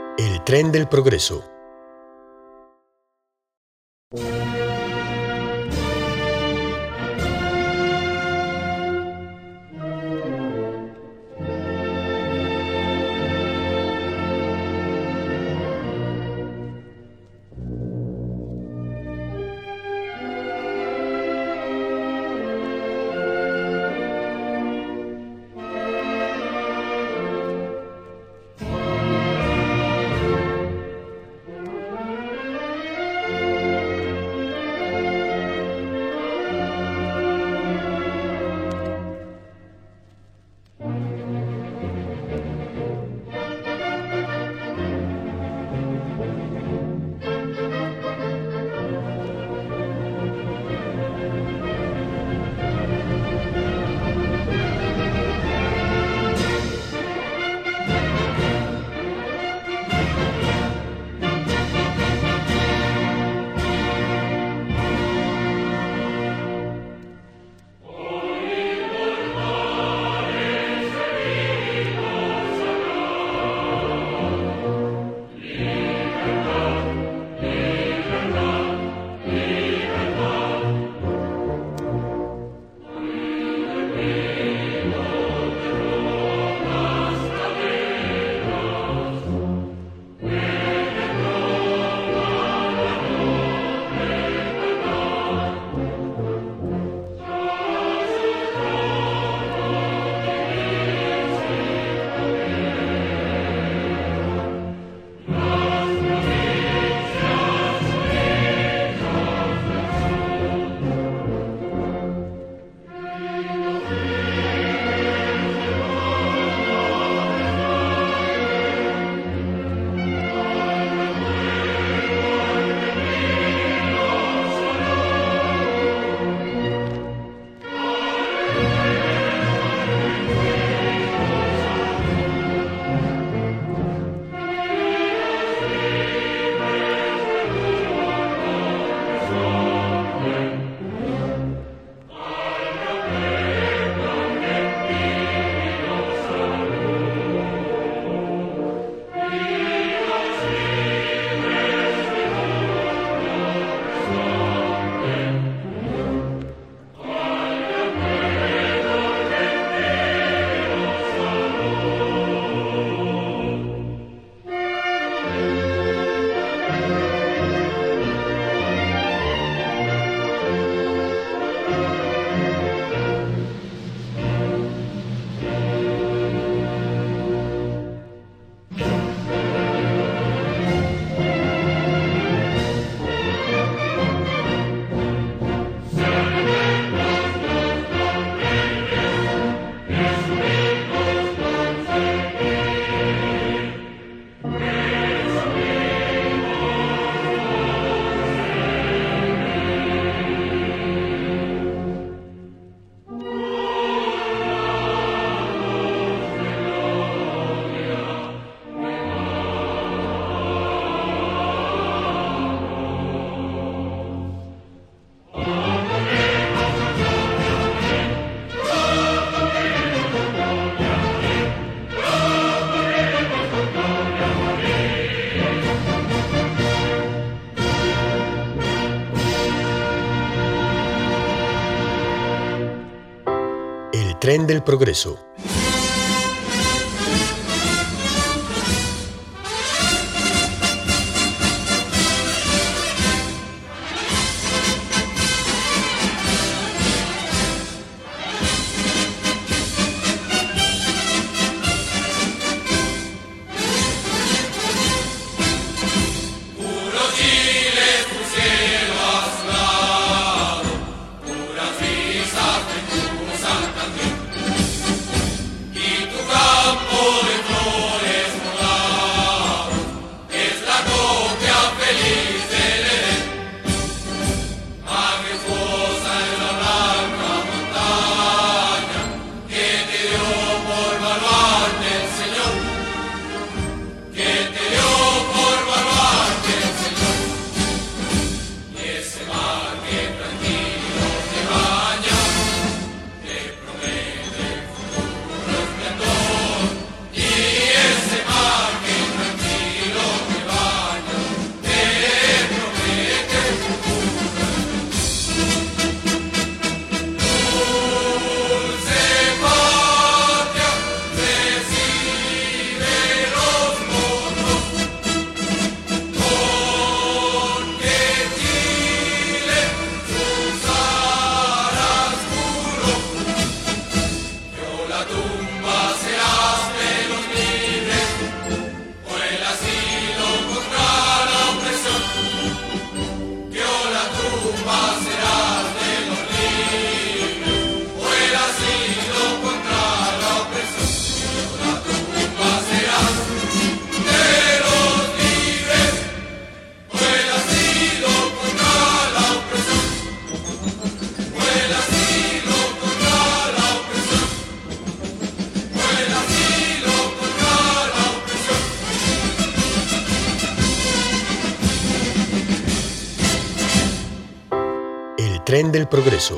El tren del progreso. El tren del progreso. tren del progreso.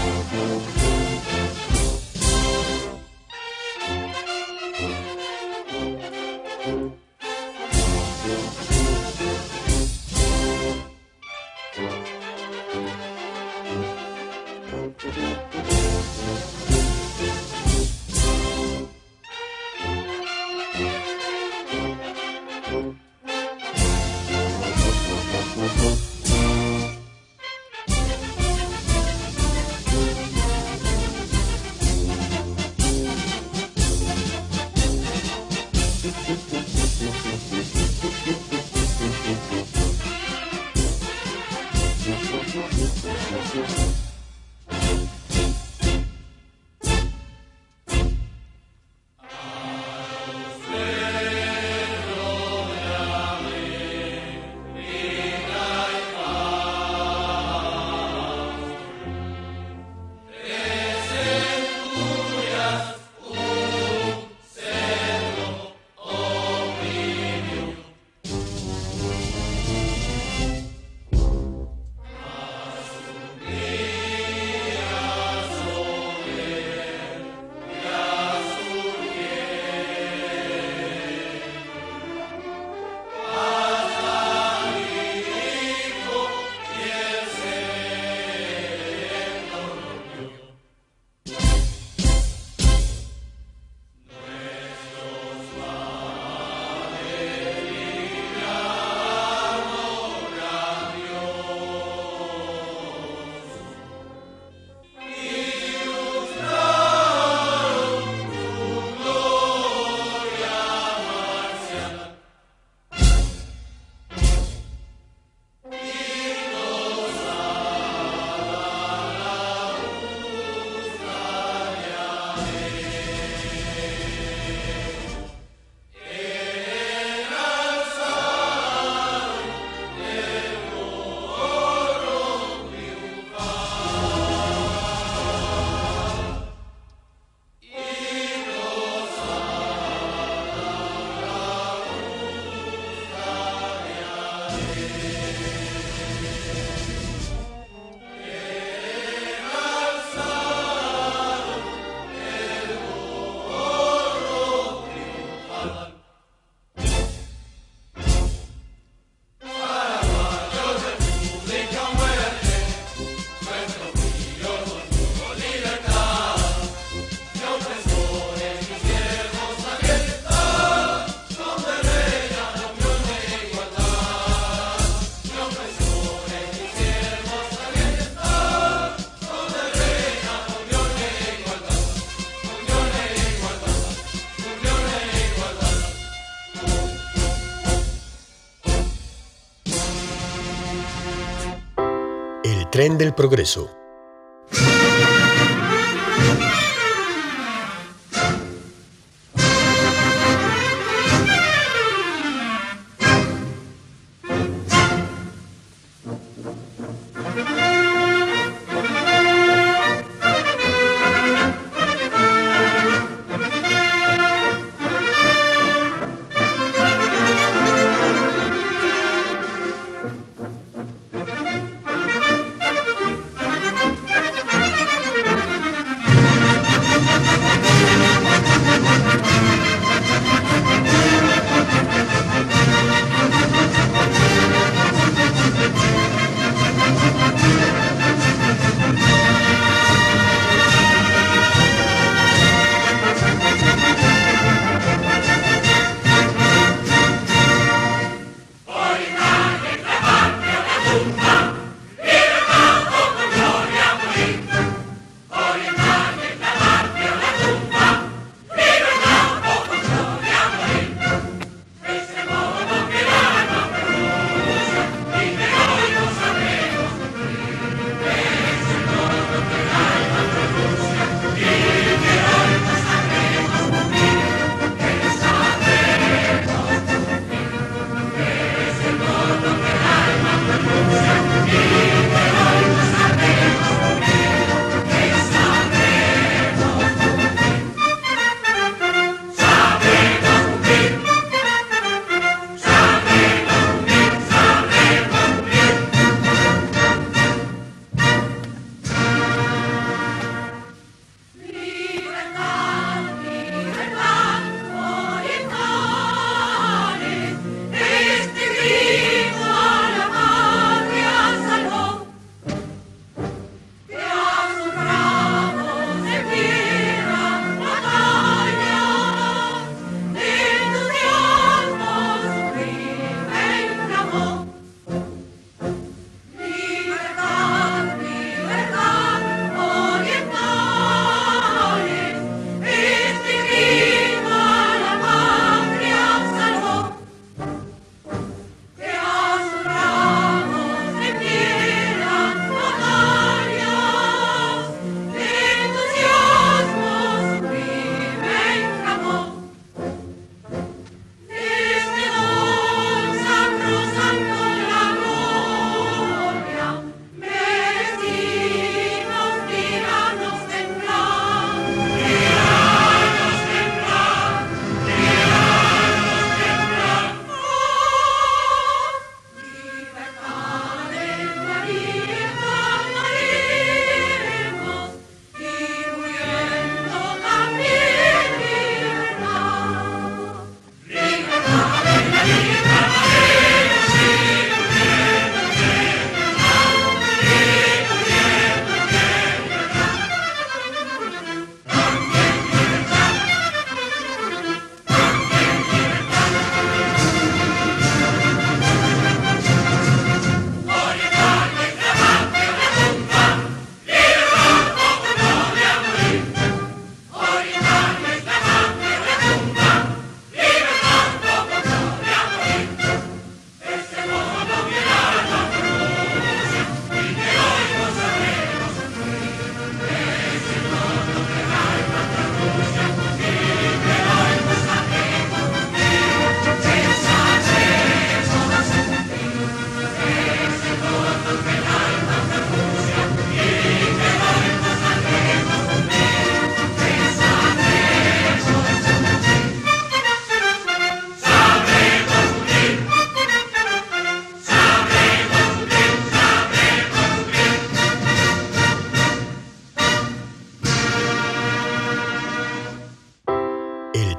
El tren del progreso.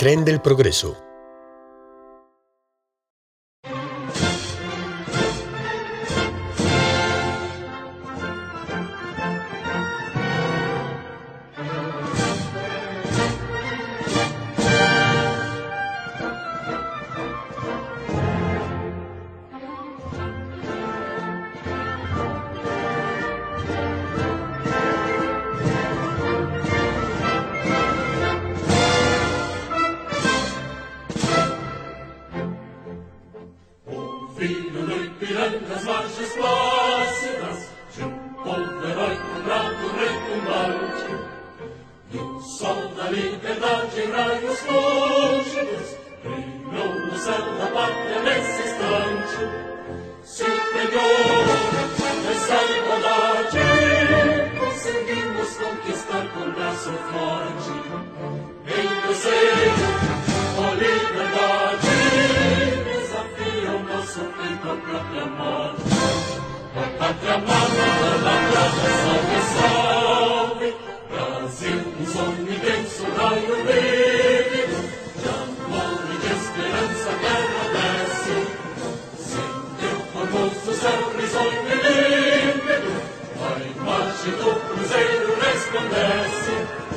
tren del progreso. Las marchas plácidas de povo heróico bravo retumbante, e o sol da liberdade em raios lúcidos brilhou no céu da pátria nesse instante. Superior essa igualdade, conseguimos conquistar com braço forte. Em teu seio, ó liberdade, desafia o nosso peito à própria morte. Ó pátria amada, idolatrada, salve, salve, Brasil, um sonho intenso, raio lívido, de amor e de esperança a terra desce. Sem teu formoso céu risonho e límpido, a imagem do cruzeiro resplandece.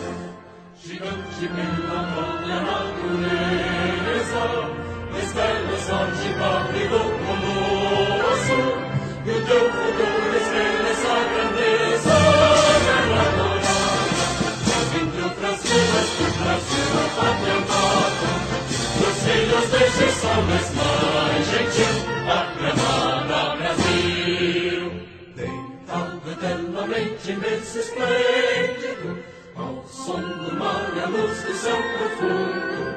Gigante pela própria natureza, estrelas forte pálido colosso, e o teu futuro estrela essa grandeza. Terra dourada, entre outras vidas do Brasil, a pátria amada, dos filhos deste sol mais gentil, pátria amada Brasil. Deitado eternamente em berço esplêndido, ao som do mar e a luz do céu profundo,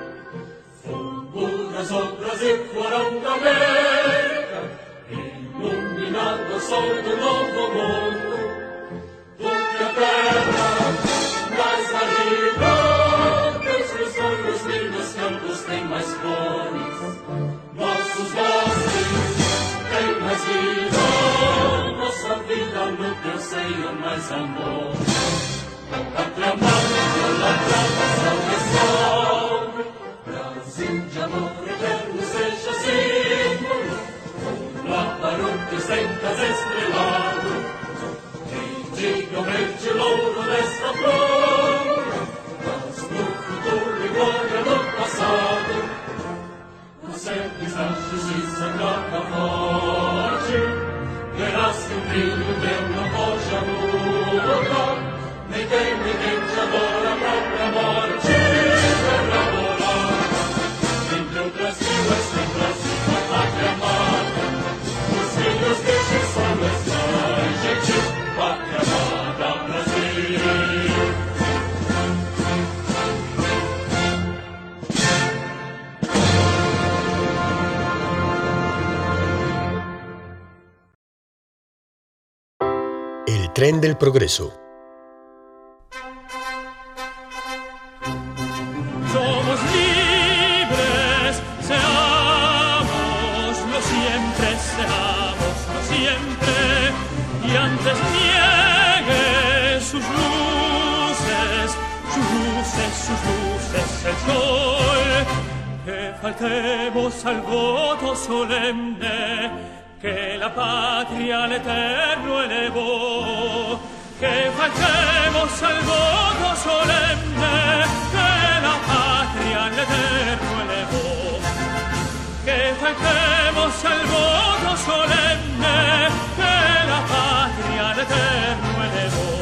fulguras o Brasil florão da América, iluminado ao sol do novo mundo. Porque a terra mais arriba, teus risonhos lindos campos têm mais flores, nossos bosques têm mais vida, nossa vida no teu seio mais amor. Pátria amada, idolatrada, salve, salve, Brasil de amor eterno seja símbolo, lá para o que sentas estrelado, e diga o verde louro desta flor, mas no futuro e glória do passado, consegues a justiça grata forte, verás que o brilho teu não pode mudar. Ninguém te adora a própria morte, terra adorada. Entre outras vilas tem Brasil, a pátria amada, os filhos deste sol mais gentil, pátria amada Brasil. El tren del progreso. Faltemos al voto solemne que la patria al eterno elevó. Que faltemos al voto solemne que la patria al eterno elevó. Que faltemos al voto solemne que la patria al eterno elevó.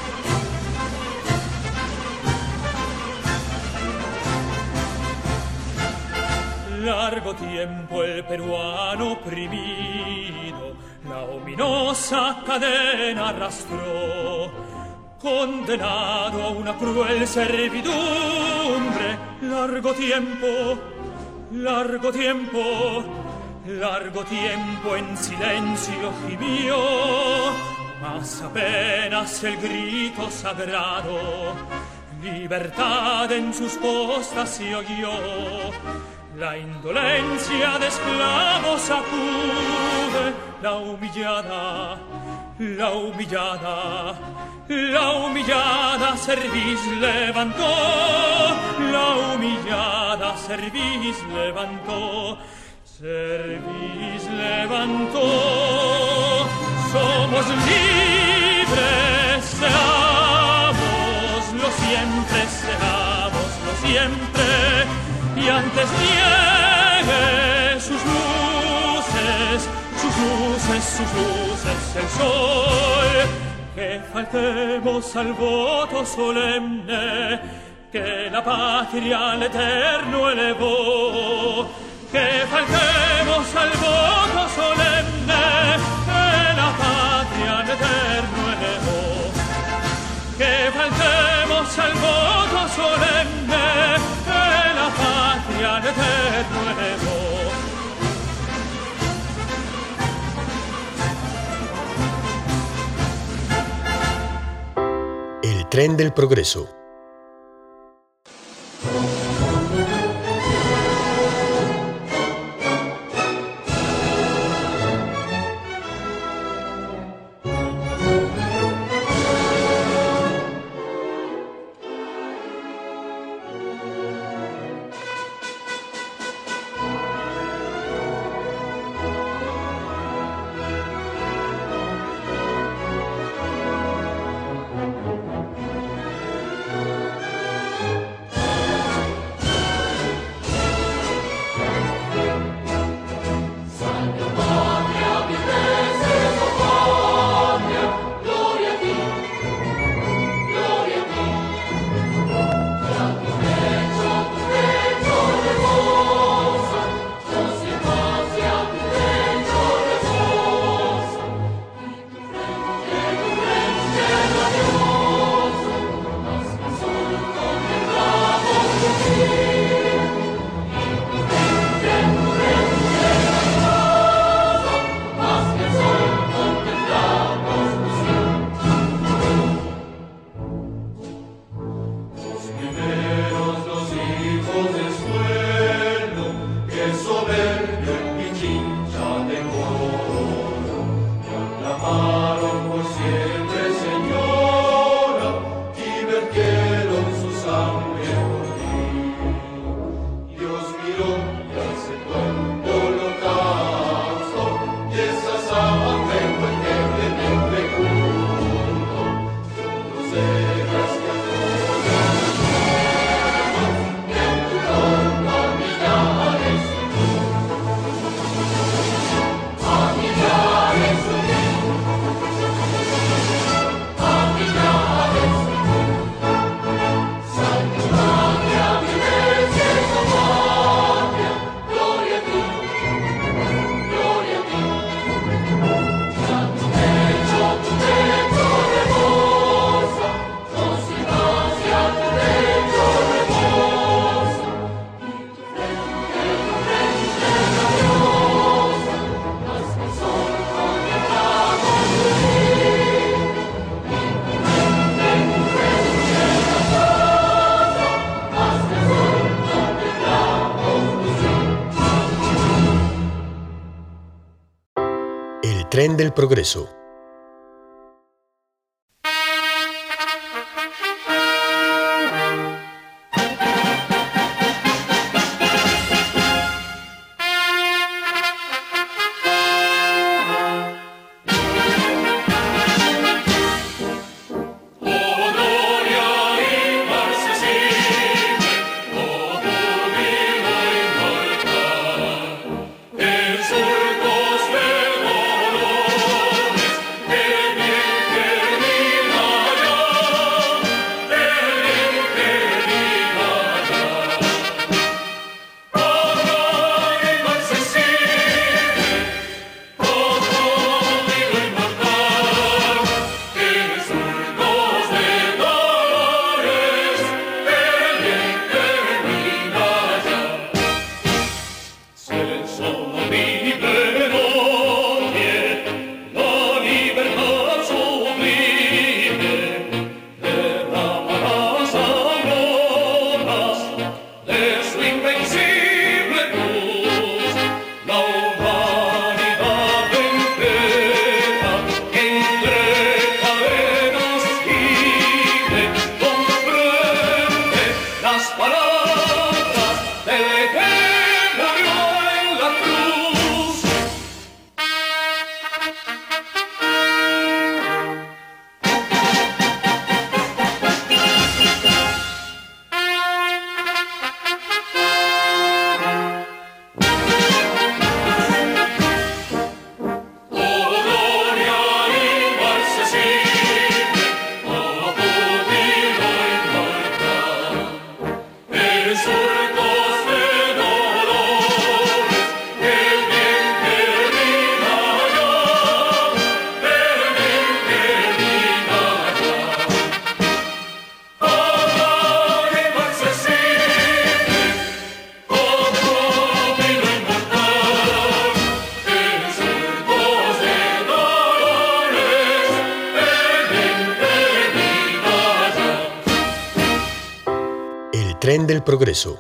Largo tiempo el peruano oprimido la ominosa cadena arrastró, condenado a una cruel servidumbre. Largo tiempo, largo tiempo, largo tiempo en silencio gimió, mas apenas el grito sagrado, libertad en sus costas se oyó. La indolencia de esclavos sacude la humillada, la humillada, la humillada cerviz levantó, la humillada cerviz levantó, cerviz levantó. Somos libres, seámoslo siempre, seámoslo siempre, y antes niegue sus luces, sus luces, sus luces el sol, que faltemos al voto solemne que la patria al eterno elevó, que faltemos al voto solemne que la patria al eterno elevó, que faltemos al voto solemne que la patria al eterno elevó. El tren del progreso. Tren del Progreso. tren del progreso.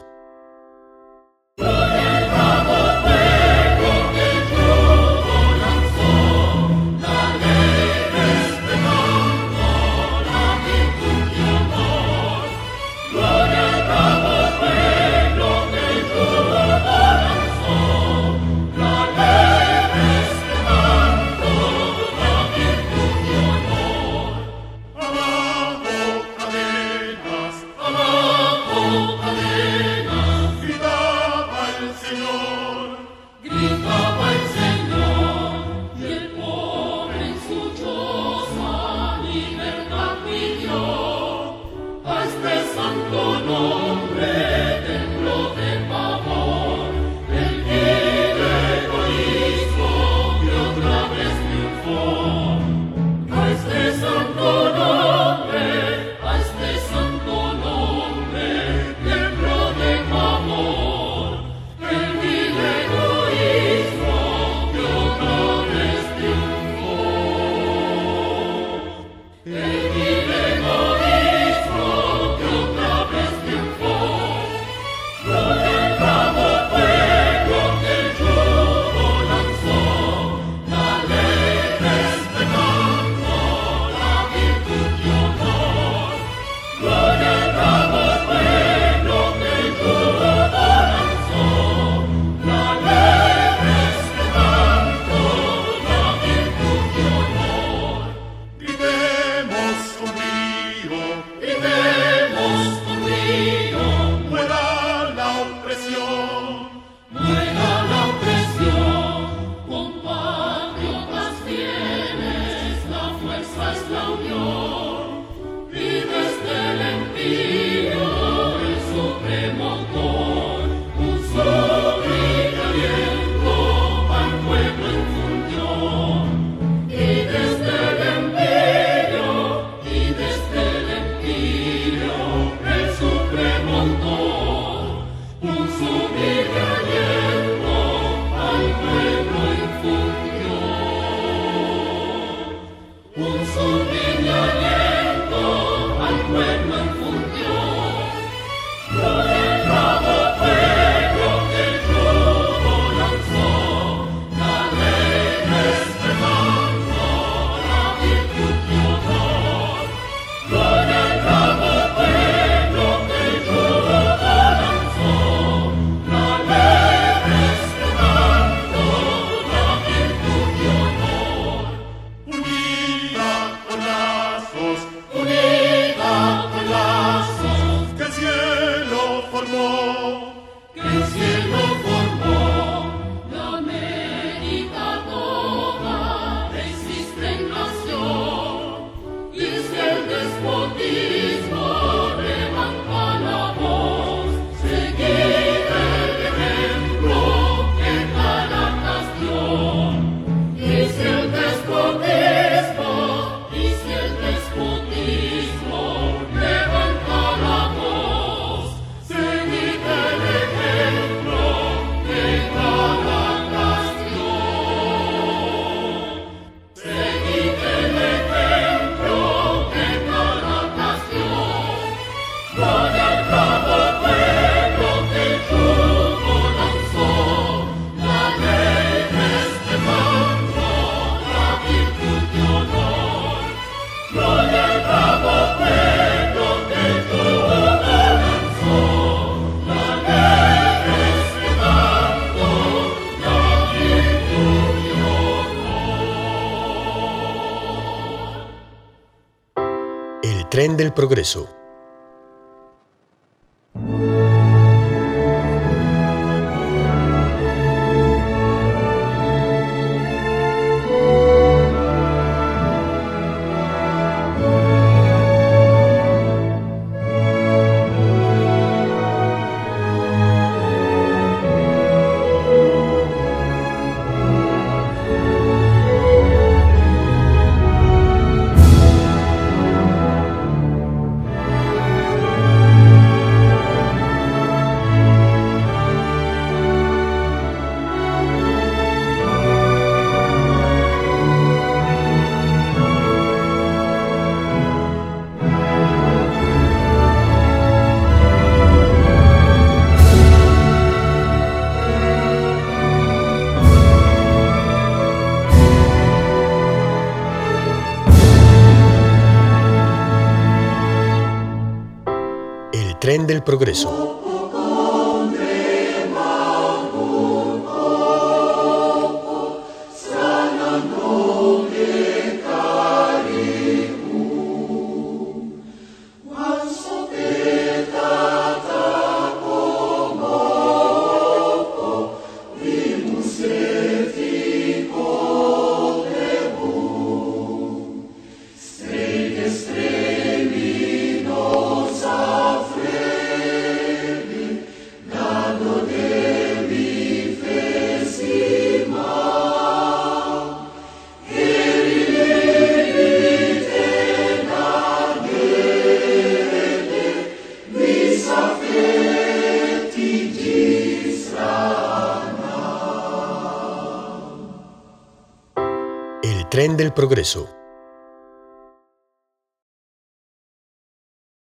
El tren del progreso. tren del progreso. El tren del progreso.